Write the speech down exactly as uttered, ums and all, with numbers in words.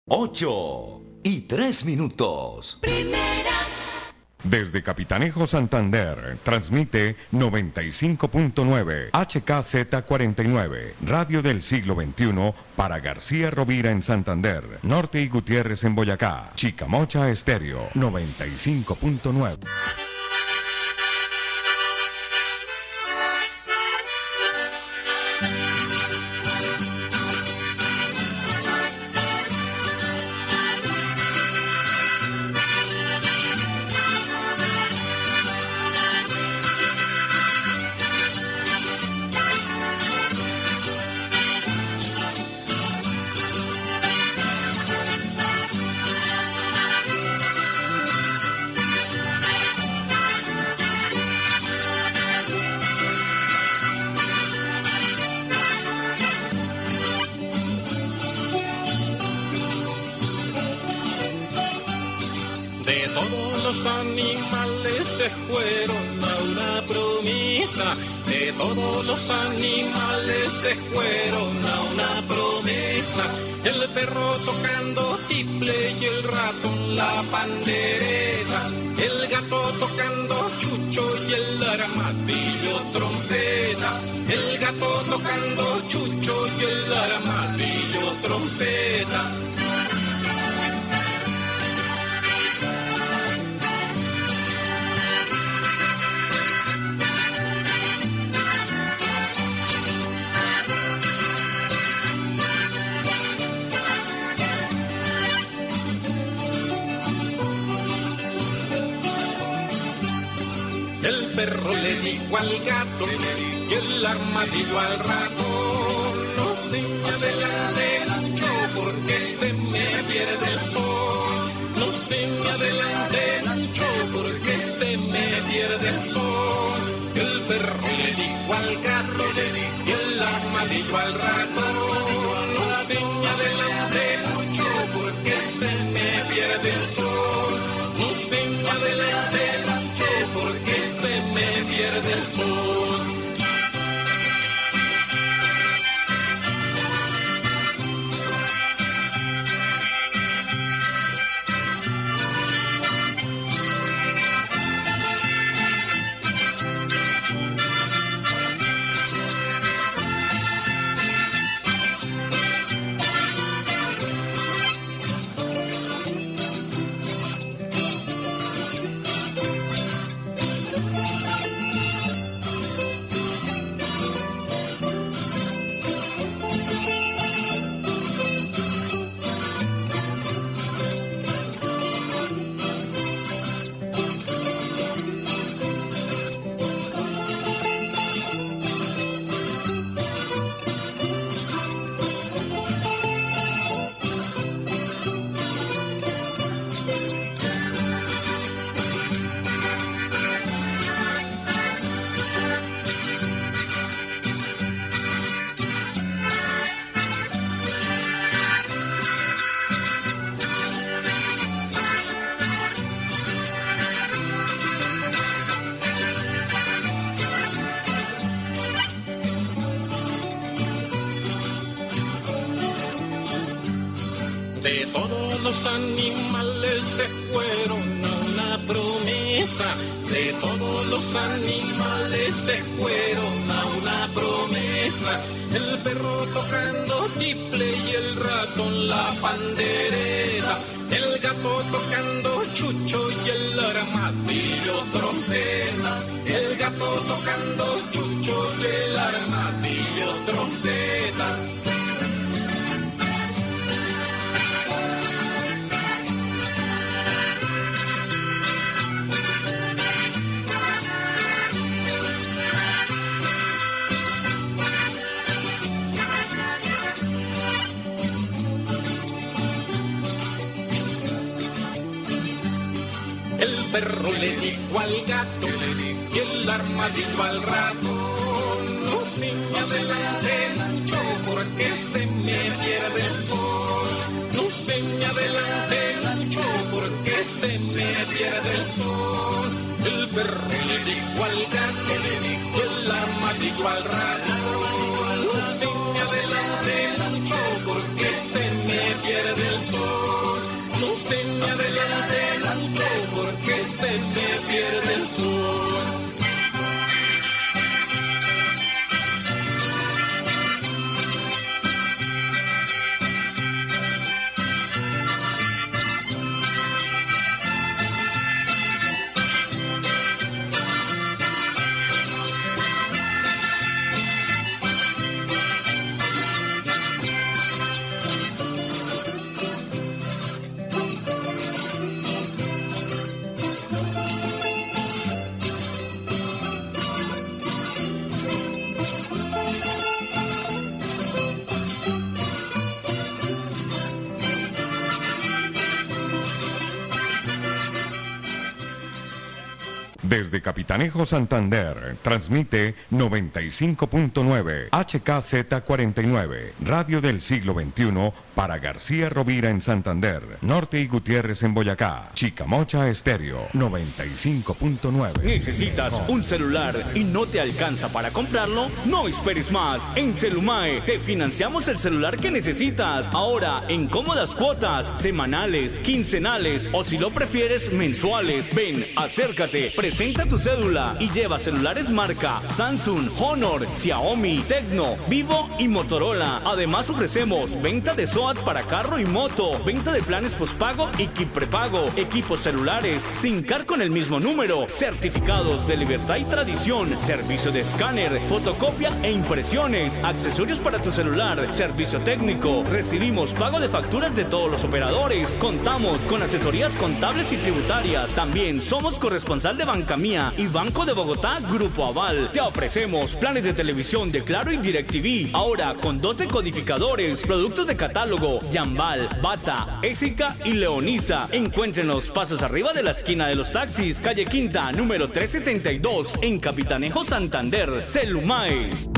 Ocho y tres minutos. Primera. Desde Capitanejo Santander, transmite noventa y cinco punto nueve H K Z cuarenta y nueve, Radio del Siglo veintiuno para García Rovira en Santander, Norte y Gutiérrez en Boyacá, Chicamocha Estéreo, noventa y cinco punto nueve. Los animales se fueron a una promesa, el perro tocando tiple y el ratón la pandereta, el gato tocando chucho y el armadillo trompeta, el gato tocando chucho y el armadillo trompeta. Le dijo al gato y el armadillo al ratón, no se me adelante mucho porque se me pierde el sol, no se me adelante mucho porque se me pierde el sol. El perro le dijo al gato y el armadillo al ratón, no se me adelante mucho porque se me pierde el sol, no se me adelante mucho porque se me pierde el sol. De todos los animales se fueron a una promesa, de todos los animales se fueron a una promesa, el perro tocando tiple y el ratón la pandereta, el gato tocando chucho y el armadillo trompeta, el gato tocando chucho y el armadillo trompeta. El perro le dijo al gato y el armadillo al ratón, no se me adelante mucho porque se me pierde el sol, no se me adelante mucho porque se me pierde el sol. El perro le dijo al gato y el armadillo al ratón, no se me adelante mucho porque se me pierde el sol. Desde Capitanejo Santander, transmite noventa y cinco punto nueve H K Z cuarenta y nueve, Radio del Siglo veintiuno, para García Rovira en Santander, Norte y Gutiérrez en Boyacá, Chicamocha Estéreo, noventa y cinco punto nueve. ¿Necesitas un celular y no te alcanza para comprarlo? No esperes más. En Celumae te financiamos el celular que necesitas. Ahora en cómodas cuotas, semanales, quincenales o si lo prefieres mensuales. Ven, acércate, presenta tu cédula y lleva celulares marca Samsung, Honor, Xiaomi, Tecno, Vivo y Motorola. Además ofrecemos venta de SOAT para carro y moto, venta de planes postpago y kit prepago, equipos celulares, SIM card con el mismo número, certificados de libertad y tradición, servicio de escáner, fotocopia e impresiones, accesorios para tu celular, servicio técnico. Recibimos pago de facturas de todos los operadores. Contamos con asesorías contables y tributarias. También somos corresponsal de Banca Mía y Banco de Bogotá Grupo Aval. Te ofrecemos planes de televisión de Claro y DirecTV, ahora con dos decodificadores, productos de catálogo, Yambal, Bata, Ésica y Leonisa. Encuéntrenos pasos arriba de la esquina de los taxis, calle Quinta, número trescientos setenta y dos, en Capitanejo Santander. Celumae.